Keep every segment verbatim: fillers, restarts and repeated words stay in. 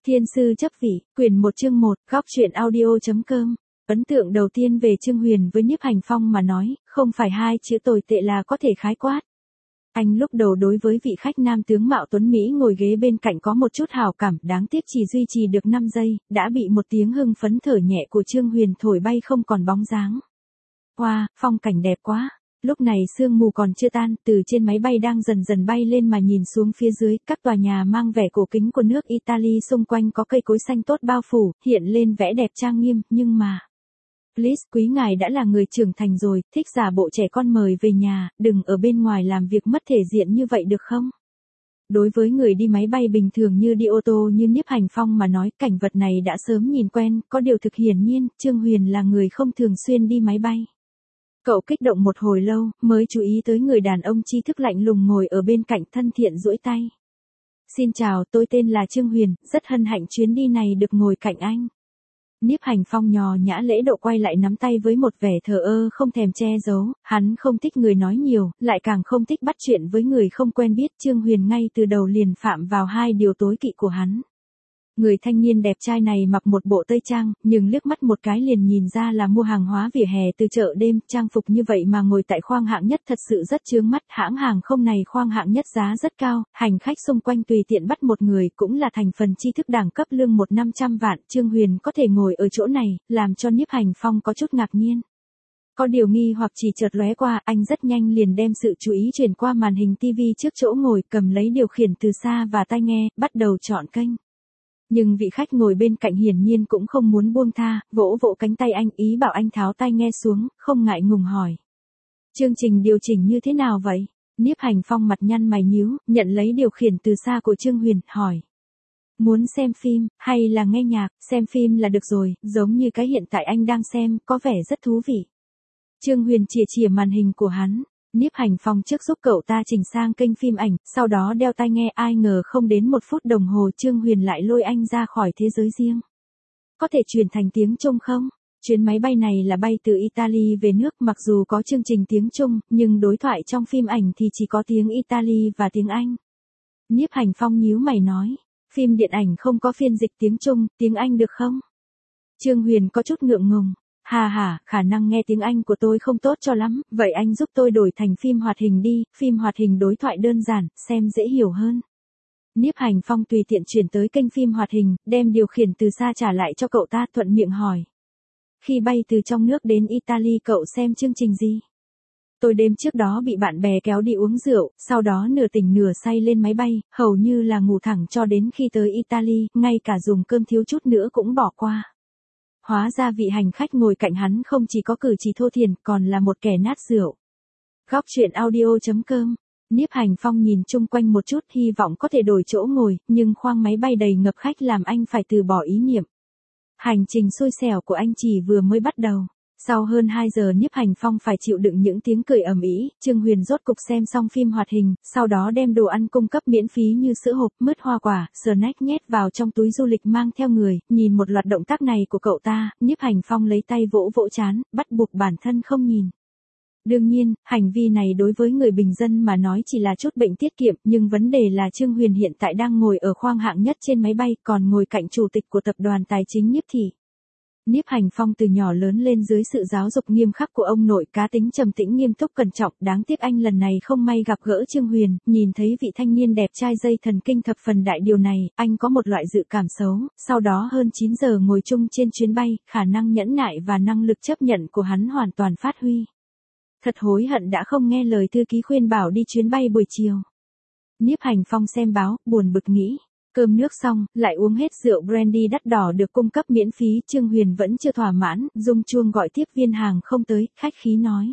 Thiên sư chấp vị, quyển một chương một, góc truyện audio.com. Ấn tượng đầu tiên về Trương Huyền với Nhiếp Hành Phong mà nói, không phải hai chữ tồi tệ là có thể khái quát. Anh lúc đầu đối với vị khách nam tướng mạo tuấn Mỹ ngồi ghế bên cạnh có một chút hào cảm, đáng tiếc chỉ duy trì được năm giây, đã bị một tiếng hưng phấn thở nhẹ của Trương Huyền thổi bay không còn bóng dáng. Wow, phong cảnh đẹp quá. Lúc này sương mù còn chưa tan, từ trên máy bay đang dần dần bay lên mà nhìn xuống phía dưới, các tòa nhà mang vẻ cổ kính của nước Italy xung quanh có cây cối xanh tốt bao phủ, hiện lên vẻ đẹp trang nghiêm, nhưng mà... Please, quý ngài đã là người trưởng thành rồi, thích giả bộ trẻ con mời về nhà, đừng ở bên ngoài làm việc mất thể diện như vậy được không? Đối với người đi máy bay bình thường như đi ô tô như Nhiếp Hành Phong mà nói, cảnh vật này đã sớm nhìn quen, có điều thực hiển nhiên, Trương Huyền là người không thường xuyên đi máy bay. Cậu kích động một hồi lâu, mới chú ý tới người đàn ông tri thức lạnh lùng ngồi ở bên cạnh thân thiện duỗi tay. Xin chào, tôi tên là Trương Huyền, rất hân hạnh chuyến đi này được ngồi cạnh anh. Nhiếp Hành Phong nhò nhã lễ độ quay lại nắm tay với một vẻ thờ ơ không thèm che giấu, hắn không thích người nói nhiều, lại càng không thích bắt chuyện với người không quen biết. Trương Huyền ngay từ đầu liền phạm vào hai điều tối kỵ của hắn. Người thanh niên đẹp trai này mặc một bộ tây trang, nhưng liếc mắt một cái liền nhìn ra là mua hàng hóa vỉa hè từ chợ đêm, trang phục như vậy mà ngồi tại khoang hạng nhất thật sự rất chướng mắt. Hãng hàng không này khoang hạng nhất giá rất cao, hành khách xung quanh tùy tiện bắt một người cũng là thành phần tri thức đẳng cấp lương một năm trăm vạn. Trương Huyền có thể ngồi ở chỗ này, làm cho Nhiếp Hành Phong có chút ngạc nhiên. Có điều nghi hoặc chỉ chợt lóe qua, anh rất nhanh liền đem sự chú ý chuyển qua màn hình tivi trước chỗ ngồi, cầm lấy điều khiển từ xa và tai nghe, bắt đầu chọn kênh. Nhưng vị khách ngồi bên cạnh hiển nhiên cũng không muốn buông tha, vỗ vỗ cánh tay anh, ý bảo anh tháo tai nghe xuống, không ngại ngùng hỏi. Chương trình điều chỉnh như thế nào vậy? Nhiếp Hành Phong mặt nhăn mày nhíu, nhận lấy điều khiển từ xa của Trương Huyền, hỏi. Muốn xem phim, hay là nghe nhạc? Xem phim là được rồi, giống như cái hiện tại anh đang xem, có vẻ rất thú vị. Trương Huyền chìa chìa màn hình của hắn. Nhiếp Hành Phong trước giúp cậu ta chỉnh sang kênh phim ảnh, sau đó đeo tai nghe, ai ngờ không đến một phút đồng hồ Trương Huyền lại lôi anh ra khỏi thế giới riêng. Có thể truyền thành tiếng Trung không? Chuyến máy bay này là bay từ Italy về nước, mặc dù có chương trình tiếng Trung, nhưng đối thoại trong phim ảnh thì chỉ có tiếng Italy và tiếng Anh. Nhiếp Hành Phong nhíu mày nói, phim điện ảnh không có phiên dịch tiếng Trung, tiếng Anh được không? Trương Huyền có chút ngượng ngùng. Hà hà, khả năng nghe tiếng Anh của tôi không tốt cho lắm, vậy anh giúp tôi đổi thành phim hoạt hình đi, phim hoạt hình đối thoại đơn giản, xem dễ hiểu hơn. Nhiếp Hành Phong tùy tiện chuyển tới kênh phim hoạt hình, đem điều khiển từ xa trả lại cho cậu ta, thuận miệng hỏi. Khi bay từ trong nước đến Italy cậu xem chương trình gì? Tôi đêm trước đó bị bạn bè kéo đi uống rượu, sau đó nửa tỉnh nửa say lên máy bay, hầu như là ngủ thẳng cho đến khi tới Italy, ngay cả dùng cơm thiếu chút nữa cũng bỏ qua. Hóa ra vị hành khách ngồi cạnh hắn không chỉ có cử chỉ thô thiển, còn là một kẻ nát rượu. Góc truyện audio.com. Nhiếp Hành Phong nhìn chung quanh một chút, hy vọng có thể đổi chỗ ngồi, nhưng khoang máy bay đầy ngập khách làm anh phải từ bỏ ý niệm. Hành trình xui xẻo của anh chỉ vừa mới bắt đầu. Sau hơn hai giờ Nhiếp Hành Phong phải chịu đựng những tiếng cười ầm ĩ, Trương Huyền rốt cục xem xong phim hoạt hình, sau đó đem đồ ăn cung cấp miễn phí như sữa hộp, mứt hoa quả, snack nhét vào trong túi du lịch mang theo người. Nhìn một loạt động tác này của cậu ta, Nhiếp Hành Phong lấy tay vỗ vỗ trán, bắt buộc bản thân không nhìn. Đương nhiên, hành vi này đối với người bình dân mà nói chỉ là chút bệnh tiết kiệm, nhưng vấn đề là Trương Huyền hiện tại đang ngồi ở khoang hạng nhất trên máy bay, còn ngồi cạnh chủ tịch của tập đoàn tài chính Nhiếp Thị. Nhiếp Hành Phong từ nhỏ lớn lên dưới sự giáo dục nghiêm khắc của ông nội, cá tính trầm tĩnh nghiêm túc cẩn trọng, đáng tiếc anh lần này không may gặp gỡ Trương Huyền, nhìn thấy vị thanh niên đẹp trai dây thần kinh thập phần đại điều này, anh có một loại dự cảm xấu, sau đó hơn chín giờ ngồi chung trên chuyến bay, khả năng nhẫn nại và năng lực chấp nhận của hắn hoàn toàn phát huy. Thật hối hận đã không nghe lời thư ký khuyên bảo đi chuyến bay buổi chiều. Nhiếp Hành Phong xem báo, buồn bực nghĩ. Cơm nước xong, lại uống hết rượu brandy đắt đỏ được cung cấp miễn phí, Trương Huyền vẫn chưa thỏa mãn, rung chuông gọi tiếp viên hàng không tới, khách khí nói.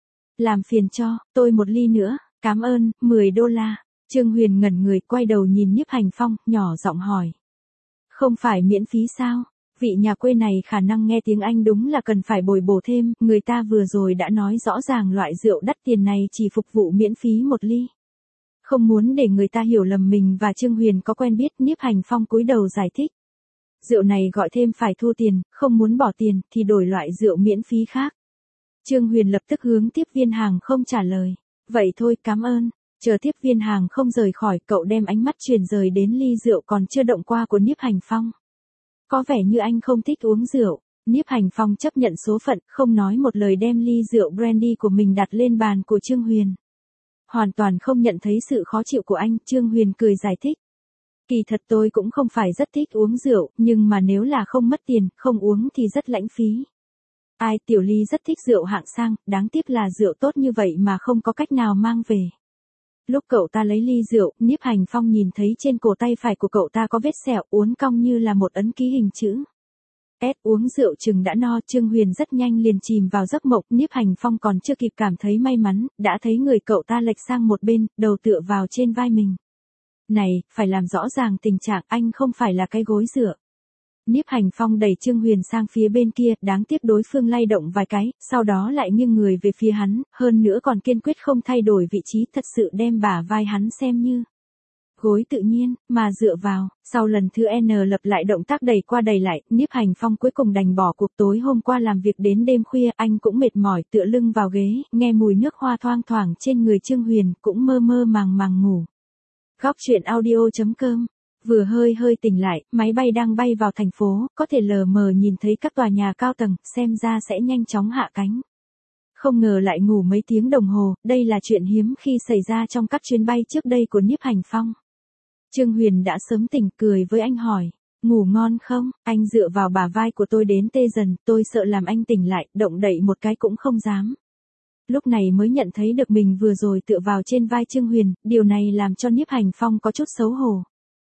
Làm phiền cho, tôi một ly nữa, cảm ơn, mười đô la. Trương Huyền ngẩn người quay đầu nhìn Nhiếp Hành Phong, nhỏ giọng hỏi. Không phải miễn phí sao? Vị nhà quê này khả năng nghe tiếng Anh đúng là cần phải bồi bổ thêm, người ta vừa rồi đã nói rõ ràng loại rượu đắt tiền này chỉ phục vụ miễn phí một ly. Không muốn để người ta hiểu lầm mình và Trương Huyền có quen biết, Nhiếp Hành Phong cúi đầu giải thích. Rượu này gọi thêm phải thu tiền, không muốn bỏ tiền thì đổi loại rượu miễn phí khác. Trương Huyền lập tức hướng tiếp viên hàng không trả lời. Vậy thôi, cảm ơn. Chờ tiếp viên hàng không rời khỏi, cậu đem ánh mắt chuyển rời đến ly rượu còn chưa động qua của Niếp Hành Phong. Có vẻ như anh không thích uống rượu. Niếp Hành Phong chấp nhận số phận, không nói một lời đem ly rượu brandy của mình đặt lên bàn của Trương Huyền. Hoàn toàn không nhận thấy sự khó chịu của anh, Trương Huyền cười giải thích. Kỳ thật tôi cũng không phải rất thích uống rượu, nhưng mà nếu là không mất tiền, không uống thì rất lãng phí. Ai, Tiểu Ly rất thích rượu hạng sang, đáng tiếc là rượu tốt như vậy mà không có cách nào mang về. Lúc cậu ta lấy ly rượu, Niếp Hành Phong nhìn thấy trên cổ tay phải của cậu ta có vết sẹo uốn cong như là một ấn ký hình chữ. Ed uống rượu chừng đã no, Trương Huyền rất nhanh liền chìm vào giấc mộng, Niếp Hành Phong còn chưa kịp cảm thấy may mắn, đã thấy người cậu ta lệch sang một bên, đầu tựa vào trên vai mình. Này, phải làm rõ ràng tình trạng, anh không phải là cái gối dựa. Niếp Hành Phong đẩy Trương Huyền sang phía bên kia, đáng tiếc đối phương lay động vài cái, sau đó lại nghiêng người về phía hắn, hơn nữa còn kiên quyết không thay đổi vị trí, thật sự đem bả vai hắn xem như gối tự nhiên, mà dựa vào. Sau lần thứ N lập lại động tác đẩy qua đẩy lại, Niếp Hành Phong cuối cùng đành bỏ cuộc. Tối hôm qua làm việc đến đêm khuya, anh cũng mệt mỏi tựa lưng vào ghế, nghe mùi nước hoa thoang thoảng trên người Trương Huyền, cũng mơ mơ màng màng ngủ. Góc truyện audio chấm com. Vừa hơi hơi tỉnh lại, máy bay đang bay vào thành phố, có thể lờ mờ nhìn thấy các tòa nhà cao tầng, xem ra sẽ nhanh chóng hạ cánh. Không ngờ lại ngủ mấy tiếng đồng hồ, đây là chuyện hiếm khi xảy ra trong các chuyến bay trước đây của Niếp Hành Phong. Trương Huyền đã sớm tỉnh, cười với anh hỏi, ngủ ngon không? Anh dựa vào bả vai của tôi đến tê dần, tôi sợ làm anh tỉnh lại, động đậy một cái cũng không dám. Lúc này mới nhận thấy được mình vừa rồi tựa vào trên vai Trương Huyền, điều này làm cho Niếp Hành Phong có chút xấu hổ.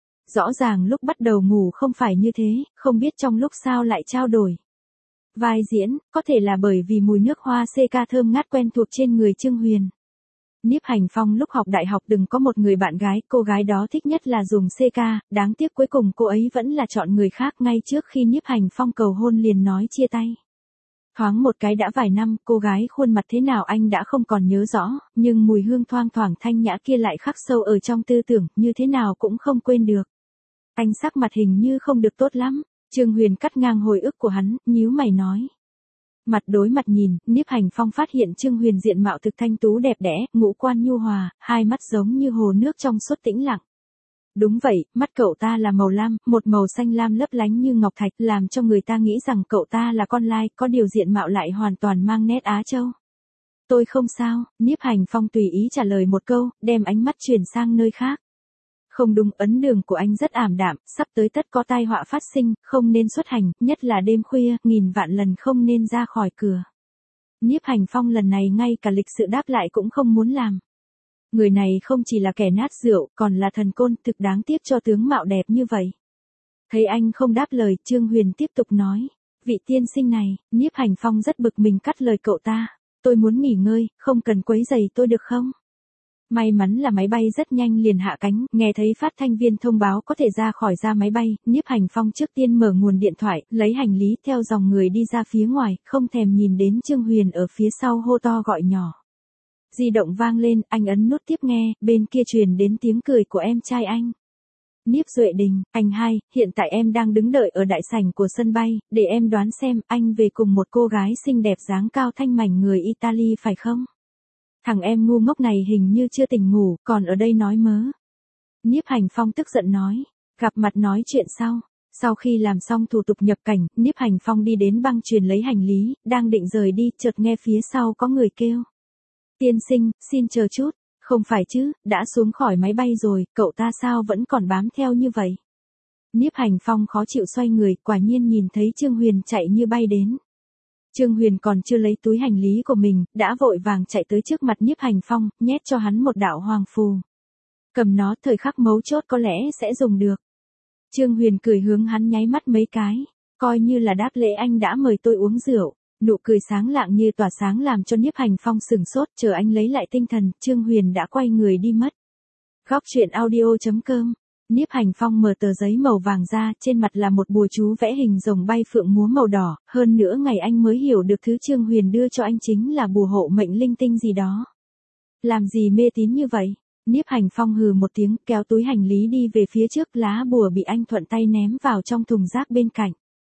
Rõ ràng lúc bắt đầu ngủ không phải như thế, không biết trong lúc sao lại trao đổi. Vai diễn, có thể là bởi vì mùi nước hoa xê ca thơm ngát quen thuộc trên người Trương Huyền. Niếp Hành Phong lúc học đại học từng có một người bạn gái, cô gái đó thích nhất là dùng xê ca, đáng tiếc cuối cùng cô ấy vẫn là chọn người khác, ngay trước khi Niếp Hành Phong cầu hôn liền nói chia tay. Thoáng một cái đã vài năm, cô gái khuôn mặt thế nào anh đã không còn nhớ rõ, nhưng mùi hương thoang thoảng thanh nhã kia lại khắc sâu ở trong tư tưởng, như thế nào cũng không quên được. Anh sắc mặt hình như không được tốt lắm. Trương Huyền cắt ngang hồi ức của hắn, nhíu mày nói. Mặt đối mặt nhìn, Niếp Hành Phong phát hiện Trương Huyền diện mạo thực thanh tú đẹp đẽ, ngũ quan nhu hòa, hai mắt giống như hồ nước trong suốt tĩnh lặng. Đúng vậy, mắt cậu ta là màu lam, một màu xanh lam lấp lánh như ngọc thạch, làm cho người ta nghĩ rằng cậu ta là con lai, có điều diện mạo lại hoàn toàn mang nét Á Châu. Tôi không sao, Niếp Hành Phong tùy ý trả lời một câu, đem ánh mắt chuyển sang nơi khác. Không đúng, ấn đường của anh rất ảm đạm, sắp tới tất có tai họa phát sinh, không nên xuất hành, nhất là đêm khuya, nghìn vạn lần không nên ra khỏi cửa. Niếp Hành Phong lần này ngay cả lịch sự đáp lại cũng không muốn làm. Người này không chỉ là kẻ nát rượu, còn là thần côn, thực đáng tiếc cho tướng mạo đẹp như vậy. Thấy anh không đáp lời, Trương Huyền tiếp tục nói. Vị tiên sinh này, Niếp Hành Phong rất bực mình cắt lời cậu ta. Tôi muốn nghỉ ngơi, không cần quấy rầy tôi được không? May mắn là máy bay rất nhanh liền hạ cánh, nghe thấy phát thanh viên thông báo có thể ra khỏi ra máy bay, Niếp Hành Phong trước tiên mở nguồn điện thoại, lấy hành lý theo dòng người đi ra phía ngoài, không thèm nhìn đến Trương Huyền ở phía sau hô to gọi nhỏ. Di động vang lên, anh ấn nút tiếp nghe, bên kia truyền đến tiếng cười của em trai anh. Niếp Duệ Đình, anh hai, hiện tại em đang đứng đợi ở đại sảnh của sân bay, để em đoán xem anh về cùng một cô gái xinh đẹp dáng cao thanh mảnh người Italy phải không? Thằng em ngu ngốc này hình như chưa tỉnh ngủ, còn ở đây nói mớ. Niếp Hành Phong tức giận nói, gặp mặt nói chuyện sau. Sau khi làm xong thủ tục nhập cảnh, Niếp Hành Phong đi đến băng chuyền lấy hành lý, đang định rời đi, chợt nghe phía sau có người kêu. Tiên sinh, xin chờ chút, không phải chứ, đã xuống khỏi máy bay rồi, cậu ta sao vẫn còn bám theo như vậy? Niếp Hành Phong khó chịu xoay người, quả nhiên nhìn thấy Trương Huyền chạy như bay đến. Trương Huyền còn chưa lấy túi hành lý của mình, đã vội vàng chạy tới trước mặt Niếp Hành Phong, nhét cho hắn một đạo hoàng phù. Cầm nó, thời khắc mấu chốt có lẽ sẽ dùng được. Trương Huyền cười hướng hắn nháy mắt mấy cái, coi như là đáp lễ anh đã mời tôi uống rượu. Nụ cười sáng lạng như tỏa sáng làm cho Niếp Hành Phong sừng sốt, chờ anh lấy lại tinh thần, Trương Huyền đã quay người đi mất. Góc truyện audio chấm com. Niếp Hành Phong mở tờ giấy màu vàng ra, trên mặt là một bùa chú vẽ hình rồng bay phượng múa màu đỏ, hơn nữa ngày anh mới hiểu được thứ Trương Huyền đưa cho anh chính là bùa hộ mệnh linh tinh gì đó. Làm gì mê tín như vậy? Niếp Hành Phong hừ một tiếng, kéo túi hành lý đi về phía trước, lá bùa bị anh thuận tay ném vào trong thùng rác bên cạnh.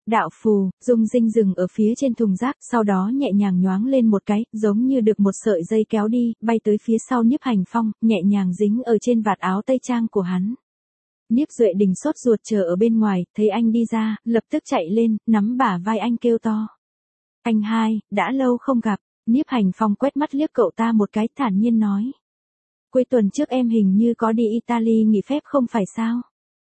Đạo phù, Dung Dinh dừng ở phía trên thùng rác, sau đó nhẹ nhàng nhoáng lên một cái, giống như được một sợi dây kéo đi, bay tới phía sau Nhiếp Hành Phong, nhẹ nhàng dính ở trên vạt áo tây trang của hắn. Nhiếp Duệ Đình sốt ruột chờ ở bên ngoài, thấy anh đi ra, lập tức chạy lên, nắm bả vai anh kêu to. Anh hai, đã lâu không gặp. Nhiếp Hành Phong quét mắt liếc cậu ta một cái, thản nhiên nói. Cuối tuần trước em hình như có đi Italy nghỉ phép không phải sao?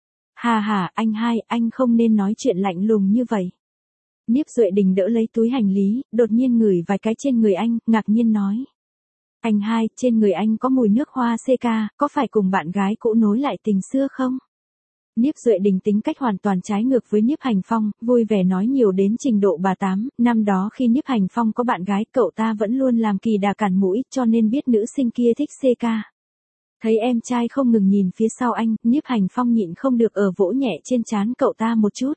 Hà hà, anh hai, anh không nên nói chuyện lạnh lùng như vậy. Nhiếp Duệ Đình đỡ lấy túi hành lý, đột nhiên ngửi vài cái trên người anh, ngạc nhiên nói. Anh hai, trên người anh có mùi nước hoa xê ca, có phải cùng bạn gái cũ nối lại tình xưa không? Nhiếp Duệ Đình tính cách hoàn toàn trái ngược với Nhiếp Hành Phong, vui vẻ nói nhiều đến trình độ bà tám, năm đó khi Nhiếp Hành Phong có bạn gái, cậu ta vẫn luôn làm kỳ đà cản mũi, cho nên biết nữ sinh kia thích xê ca. Thấy em trai không ngừng nhìn phía sau anh, Nhiếp Hành Phong nhịn không được ở vỗ nhẹ trên trán cậu ta một chút.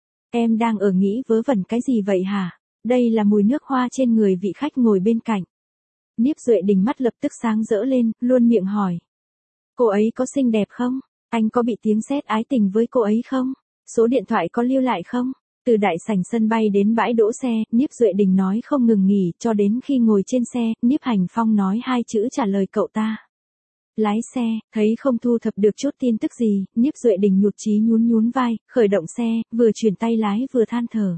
Em đang ở nghĩ vớ vẩn cái gì vậy hả? Đây là mùi nước hoa trên người vị khách ngồi bên cạnh. Nhiếp Duệ Đình mắt lập tức sáng rỡ lên, luôn miệng hỏi. Cô ấy có xinh đẹp không? Anh có bị tiếng sét ái tình với cô ấy không? Số điện thoại có lưu lại không? Từ đại sảnh sân bay đến bãi đỗ xe, Nhiếp Duệ Đình nói không ngừng nghỉ, cho đến khi ngồi trên xe, Nhiếp Hành Phong nói hai chữ trả lời cậu ta. Lái xe, thấy không thu thập được chút tin tức gì, Nhiếp Duệ Đình nhụt chí nhún nhún vai, khởi động xe, vừa chuyển tay lái vừa than thở.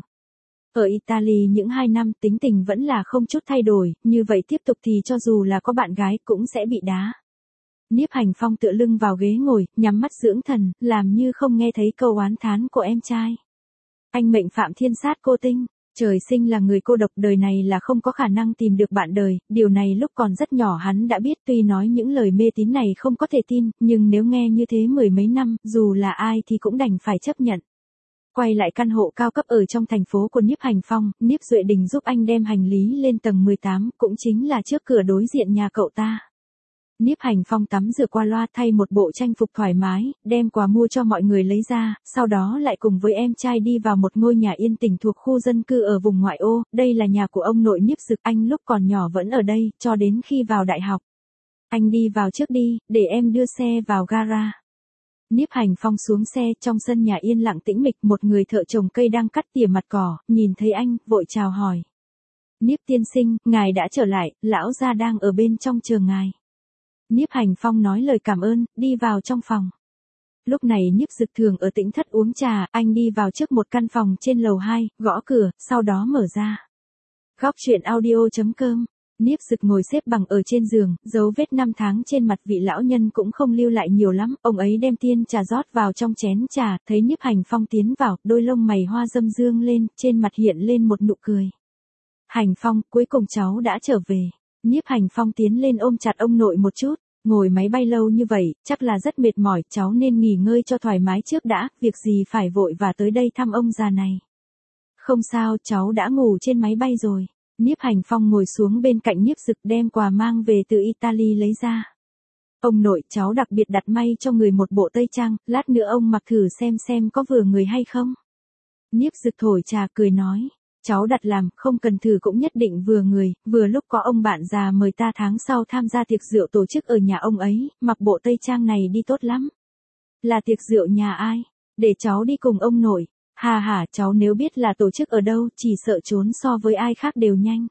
Ở Italy những hai năm tính tình vẫn là không chút thay đổi, như vậy tiếp tục thì cho dù là có bạn gái cũng sẽ bị đá. Nhiếp Hành Phong tựa lưng vào ghế ngồi, nhắm mắt dưỡng thần, làm như không nghe thấy câu oán thán của em trai. Anh mệnh phạm thiên sát cô tinh, trời sinh là người cô độc, đời này là không có khả năng tìm được bạn đời, điều này lúc còn rất nhỏ hắn đã biết, tuy nói những lời mê tín này không có thể tin, nhưng nếu nghe như thế mười mấy năm, dù là ai thì cũng đành phải chấp nhận. Quay lại căn hộ cao cấp ở trong thành phố của Nhiếp Hành Phong, Nhiếp Duệ Đình giúp anh đem hành lý lên tầng mười tám, cũng chính là trước cửa đối diện nhà cậu ta. Nhiếp Hành Phong tắm rửa qua loa, thay một bộ trang phục thoải mái, đem quà mua cho mọi người lấy ra, sau đó lại cùng với em trai đi vào một ngôi nhà yên tĩnh thuộc khu dân cư ở vùng ngoại ô, đây là nhà của ông nội Nhiếp Dực, anh lúc còn nhỏ vẫn ở đây, cho đến khi vào đại học. Anh đi vào trước đi, để em đưa xe vào gara. Nhiếp Hành Phong xuống xe, trong sân nhà yên lặng tĩnh mịch, một người thợ trồng cây đang cắt tỉa mặt cỏ, nhìn thấy anh, vội chào hỏi. Nhiếp tiên sinh, ngài đã trở lại, lão gia đang ở bên trong chờ ngài. Nhiếp Hành Phong nói lời cảm ơn, đi vào trong phòng. Lúc này Nhiếp Dực thường ở tĩnh thất uống trà, anh đi vào trước một căn phòng trên lầu hai, gõ cửa, sau đó mở ra. Góc truyện audio chấm com. Nhiếp Dực ngồi xếp bằng ở trên giường, dấu vết năm tháng trên mặt vị lão nhân cũng không lưu lại nhiều lắm, ông ấy đem tiên trà rót vào trong chén trà, thấy Nhiếp Hành Phong tiến vào, đôi lông mày hoa râm dương lên, trên mặt hiện lên một nụ cười. Hành Phong, cuối cùng cháu đã trở về. Nhiếp Hành Phong tiến lên ôm chặt ông nội một chút, ngồi máy bay lâu như vậy, chắc là rất mệt mỏi, cháu nên nghỉ ngơi cho thoải mái trước đã, việc gì phải vội và tới đây thăm ông già này. Không sao, cháu đã ngủ trên máy bay rồi. Nhiếp Hành Phong ngồi xuống bên cạnh Nhiếp Dực, đem quà mang về từ Italy lấy ra. Ông nội, cháu đặc biệt đặt may cho người một bộ tây trang, lát nữa ông mặc thử xem xem có vừa người hay không. Nhiếp Dực thổi trà cười nói. Cháu đặt làm, không cần thử cũng nhất định vừa người, vừa lúc có ông bạn già mời ta tháng sau tham gia tiệc rượu tổ chức ở nhà ông ấy, mặc bộ tây trang này đi tốt lắm. Là tiệc rượu nhà ai? Để cháu đi cùng ông nội. Hà hả, cháu nếu biết là tổ chức ở đâu, chỉ sợ trốn so với ai khác đều nhanh.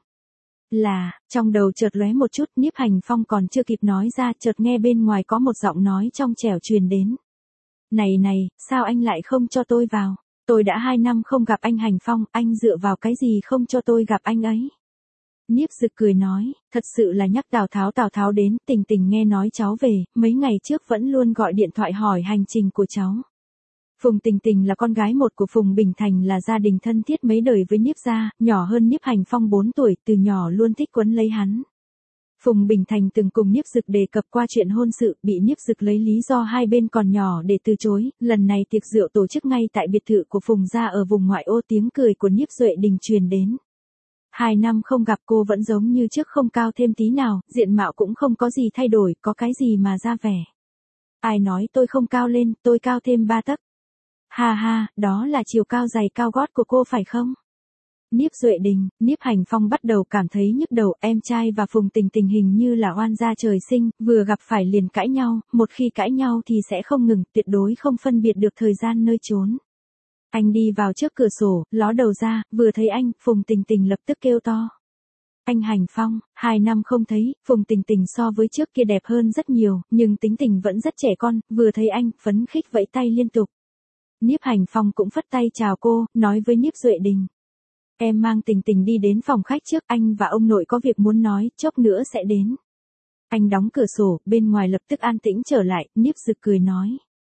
Là, trong đầu chợt lóe một chút, Nhiếp Hành Phong còn chưa kịp nói ra, chợt nghe bên ngoài có một giọng nói trong trẻo truyền đến. Này này, sao anh lại không cho tôi vào? Tôi đã hai năm không gặp anh Hành Phong, anh dựa vào cái gì không cho tôi gặp anh ấy? Nhiếp Dực cười nói, thật sự là nhắc Tào Tháo Tào Tháo đến, Tình Tình nghe nói cháu về, mấy ngày trước vẫn luôn gọi điện thoại hỏi hành trình của cháu. Phùng Tình Tình là con gái một của Phùng Bình Thành, là gia đình thân thiết mấy đời với Nhiếp gia, nhỏ hơn Nhiếp Hành Phong bốn tuổi, từ nhỏ luôn thích quấn lấy hắn. Phùng Bình Thành từng cùng Nhiếp Dực đề cập qua chuyện hôn sự, bị Nhiếp Dực lấy lý do hai bên còn nhỏ để từ chối, lần này tiệc rượu tổ chức ngay tại biệt thự của Phùng gia ở vùng ngoại ô, tiếng cười của Nhiếp Duệ Đình truyền đến. Hai năm không gặp cô vẫn giống như trước, không cao thêm tí nào, diện mạo cũng không có gì thay đổi, có cái gì mà ra vẻ. Ai nói tôi không cao lên, tôi cao thêm ba tấc. Ha ha, đó là chiều cao giày cao gót của cô phải không? Nhiếp Duệ Đình, Nhiếp Hành Phong bắt đầu cảm thấy nhức đầu, em trai và Phùng Tình Tình hình như là oan gia trời sinh, vừa gặp phải liền cãi nhau, một khi cãi nhau thì sẽ không ngừng, tuyệt đối không phân biệt được thời gian nơi chốn. Anh đi vào trước cửa sổ, ló đầu ra, vừa thấy anh, Phùng Tình Tình lập tức kêu to. Anh Hành Phong, hai năm không thấy, Phùng Tình Tình so với trước kia đẹp hơn rất nhiều, nhưng tính tình vẫn rất trẻ con, vừa thấy anh, phấn khích vẫy tay liên tục. Nhiếp Hành Phong cũng phất tay chào cô, nói với Nhiếp Duệ Đình. Em mang Tình Tình đi đến phòng khách trước, anh và ông nội có việc muốn nói, chốc nữa sẽ đến. Anh đóng cửa sổ, bên ngoài lập tức an tĩnh trở lại, Nhiếp Dực cười nói.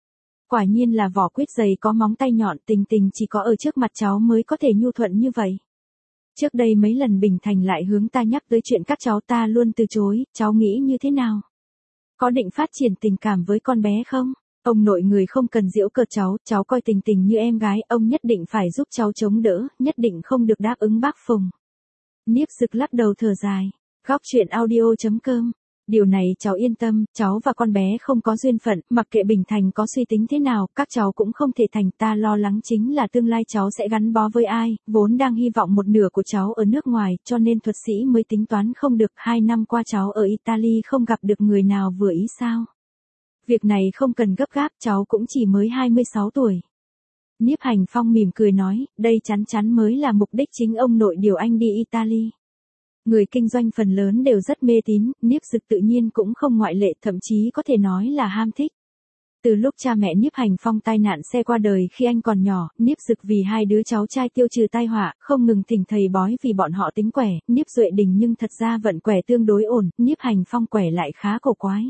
Quả nhiên là vỏ quýt dày có móng tay nhọn, Tình Tình chỉ có ở trước mặt cháu mới có thể nhu thuận như vậy. Trước đây mấy lần Bình Thành lại hướng ta nhắc tới chuyện các cháu ta luôn từ chối, cháu nghĩ như thế nào? Có định phát triển tình cảm với con bé không? Ông nội người không cần giễu cợt cháu, cháu coi Tình Tình như em gái, ông nhất định phải giúp cháu chống đỡ, nhất định không được đáp ứng bác Phùng. Nhiếp Dực lắc đầu thở dài. Góc chuyện audio chấm com. Điều này cháu yên tâm, cháu và con bé không có duyên phận, mặc kệ Bình Thành có suy tính thế nào, các cháu cũng không thể thành, ta lo lắng chính là tương lai cháu sẽ gắn bó với ai, vốn đang hy vọng một nửa của cháu ở nước ngoài, cho nên thuật sĩ mới tính toán không được, hai năm qua cháu ở Italy không gặp được người nào vừa ý sao. Việc này không cần gấp gáp, cháu cũng chỉ mới hai mươi sáu tuổi. Nhiếp Hành Phong mỉm cười nói, đây chắn chắn mới là mục đích chính ông nội điều anh đi Italy. Người kinh doanh phần lớn đều rất mê tín, Nhiếp Dực tự nhiên cũng không ngoại lệ, thậm chí có thể nói là ham thích. Từ lúc cha mẹ Nhiếp Hành Phong tai nạn xe qua đời khi anh còn nhỏ, Nhiếp Dực vì hai đứa cháu trai tiêu trừ tai họa, không ngừng thỉnh thầy bói vì bọn họ tính quẻ, Nhiếp Duệ Đình nhưng thật ra vận quẻ tương đối ổn, Nhiếp Hành Phong quẻ lại khá cổ quái.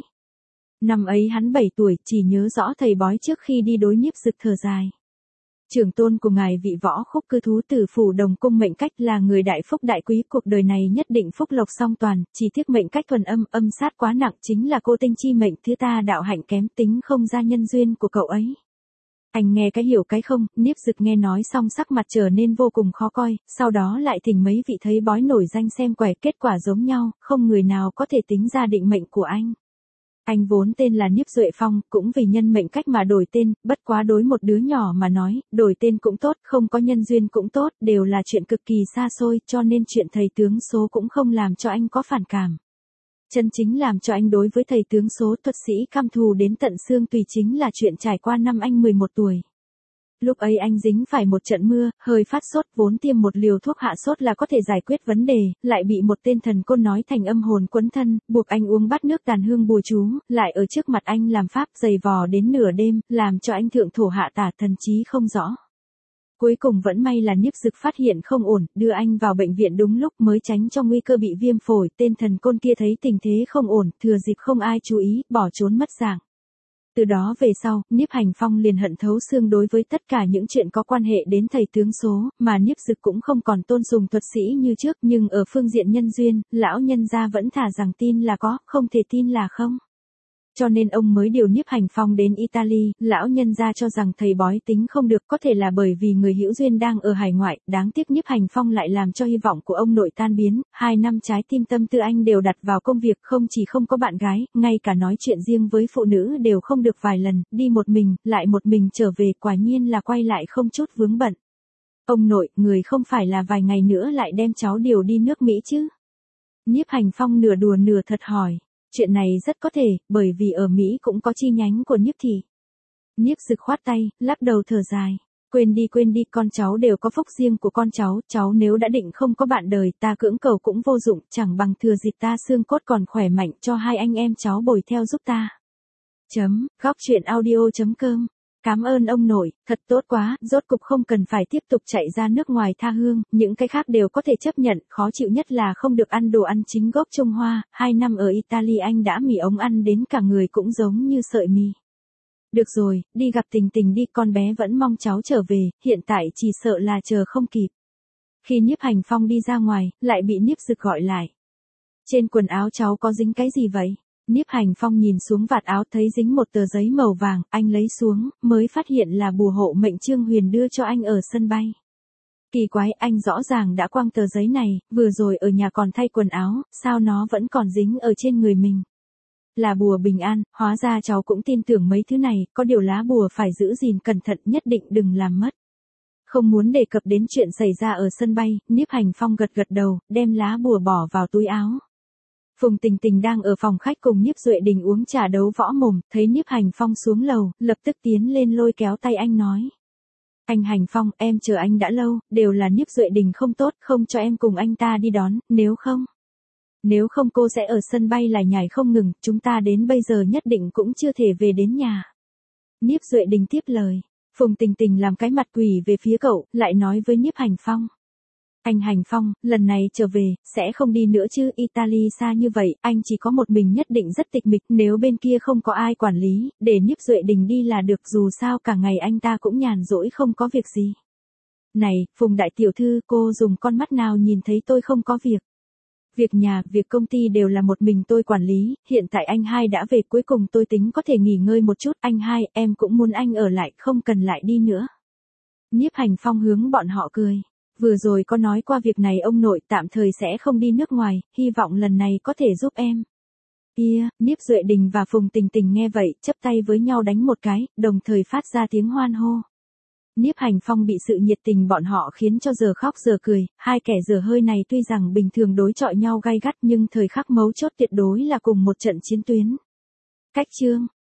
Năm ấy hắn bảy tuổi, chỉ nhớ rõ thầy bói trước khi đi đối Nhiếp Dực thở dài. Trưởng tôn của ngài vị võ khúc cư thú tử phủ Đồng Cung mệnh cách là người đại phúc đại quý, cuộc đời này nhất định phúc lộc song toàn, chỉ tiếc mệnh cách thuần âm, âm sát quá nặng, chính là cô tinh chi mệnh, thứ ta đạo hạnh kém, tính không ra nhân duyên của cậu ấy. Anh nghe cái hiểu cái không, Nhiếp Dực nghe nói xong sắc mặt trở nên vô cùng khó coi, sau đó lại thỉnh mấy vị thấy bói nổi danh xem quẻ, kết quả giống nhau, không người nào có thể tính ra định mệnh của anh. Anh vốn tên là Nhiếp Duệ Phong, cũng vì nhân mệnh cách mà đổi tên, bất quá đối một đứa nhỏ mà nói, đổi tên cũng tốt, không có nhân duyên cũng tốt, đều là chuyện cực kỳ xa xôi, cho nên chuyện thầy tướng số cũng không làm cho anh có phản cảm. Chân chính làm cho anh đối với thầy tướng số thuật sĩ căm thù đến tận xương tùy chính là chuyện trải qua năm anh mười một tuổi. Lúc ấy anh dính phải một trận mưa, hơi phát sốt, vốn tiêm một liều thuốc hạ sốt là có thể giải quyết vấn đề, lại bị một tên thần côn nói thành âm hồn quấn thân, buộc anh uống bát nước tàn hương bùa chú, lại ở trước mặt anh làm pháp giày vò đến nửa đêm, làm cho anh thượng thổ hạ tả thần trí không rõ. Cuối cùng vẫn may là Nhiếp Dực phát hiện không ổn, đưa anh vào bệnh viện đúng lúc mới tránh cho nguy cơ bị viêm phổi, tên thần côn kia thấy tình thế không ổn, thừa dịp không ai chú ý, bỏ trốn mất dạng. Từ đó về sau, Nhiếp Hành Phong liền hận thấu xương đối với tất cả những chuyện có quan hệ đến thầy tướng số, mà Nhiếp Dực cũng không còn tôn sùng thuật sĩ như trước, nhưng ở phương diện nhân duyên, lão nhân gia vẫn thả rằng tin là có, không thể tin là không. Cho nên ông mới điều Nhiếp Hành Phong đến Italy, lão nhân gia cho rằng thầy bói tính không được, có thể là bởi vì người hữu duyên đang ở hải ngoại, đáng tiếc Nhiếp Hành Phong lại làm cho hy vọng của ông nội tan biến, hai năm trái tim tâm tư anh đều đặt vào công việc, không chỉ không có bạn gái, ngay cả nói chuyện riêng với phụ nữ đều không được vài lần, đi một mình, lại một mình trở về, quả nhiên là quay lại không chút vướng bận. Ông nội, người không phải là vài ngày nữa lại đem cháu điều đi nước Mỹ chứ? Nhiếp Hành Phong nửa đùa nửa thật hỏi. Chuyện này rất có thể, bởi vì ở Mỹ cũng có chi nhánh của Nhiếp thị. Nhiếp Dực khoát tay, lắc đầu thở dài. Quên đi quên đi, con cháu đều có phúc riêng của con cháu, cháu nếu đã định không có bạn đời, ta cưỡng cầu cũng vô dụng, chẳng bằng thừa dịp ta xương cốt còn khỏe mạnh cho hai anh em cháu bồi theo giúp ta. Chấm, góc chuyện audio chấm com. Cảm ơn ông nội, thật tốt quá, rốt cục không cần phải tiếp tục chạy ra nước ngoài tha hương, những cái khác đều có thể chấp nhận, khó chịu nhất là không được ăn đồ ăn chính gốc Trung Hoa, hai năm ở Italy anh đã mì ống ăn đến cả người cũng giống như sợi mì. Được rồi, đi gặp Tình Tình đi, con bé vẫn mong cháu trở về, hiện tại chỉ sợ là chờ không kịp. Khi Nhiếp Hành Phong đi ra ngoài, lại bị Nhiếp Dực gọi lại. Trên quần áo cháu có dính cái gì vậy? Nhiếp Hành Phong nhìn xuống vạt áo thấy dính một tờ giấy màu vàng, anh lấy xuống, mới phát hiện là bùa hộ mệnh Trương Huyền đưa cho anh ở sân bay. Kỳ quái, anh rõ ràng đã quăng tờ giấy này, vừa rồi ở nhà còn thay quần áo, sao nó vẫn còn dính ở trên người mình? Là bùa bình an, hóa ra cháu cũng tin tưởng mấy thứ này, có điều lá bùa phải giữ gìn cẩn thận, nhất định đừng làm mất. Không muốn đề cập đến chuyện xảy ra ở sân bay, Nhiếp Hành Phong gật gật đầu, đem lá bùa bỏ vào túi áo. Phùng Tình Tình đang ở phòng khách cùng Nhiếp Duệ Đình uống trà đấu võ mồm, thấy Nhiếp Hành Phong xuống lầu, lập tức tiến lên lôi kéo tay anh nói. Anh Hành Phong, em chờ anh đã lâu, đều là Niếp Duệ Đình không tốt, không cho em cùng anh ta đi đón, nếu không. Nếu không cô sẽ ở sân bay lải nhải không ngừng, chúng ta đến bây giờ nhất định cũng chưa thể về đến nhà. Niếp Duệ Đình tiếp lời. Phùng Tình Tình làm cái mặt quỷ về phía cậu, lại nói với Niếp Hành Phong. Anh Hành Phong, lần này trở về, sẽ không đi nữa chứ, Italy xa như vậy, anh chỉ có một mình nhất định rất tịch mịch, nếu bên kia không có ai quản lý, để Niếp Duệ Đình đi là được, dù sao cả ngày anh ta cũng nhàn rỗi không có việc gì. Này, Phùng đại tiểu thư, cô dùng con mắt nào nhìn thấy tôi không có việc. Việc nhà, việc công ty đều là một mình tôi quản lý, hiện tại anh hai đã về, cuối cùng tôi tính có thể nghỉ ngơi một chút, anh hai, em cũng muốn anh ở lại, không cần lại đi nữa. Niếp Hành Phong hướng bọn họ cười. Vừa rồi có nói qua việc này ông nội tạm thời sẽ không đi nước ngoài, hy vọng lần này có thể giúp em. Kia, Niếp Duệ Đình và Phùng Tình Tình nghe vậy, chấp tay với nhau đánh một cái, đồng thời phát ra tiếng hoan hô. Niếp Hành Phong bị sự nhiệt tình bọn họ khiến cho giờ khóc giờ cười, hai kẻ dở hơi này tuy rằng bình thường đối chọi nhau gay gắt nhưng thời khắc mấu chốt tuyệt đối là cùng một trận chiến tuyến. Cách chương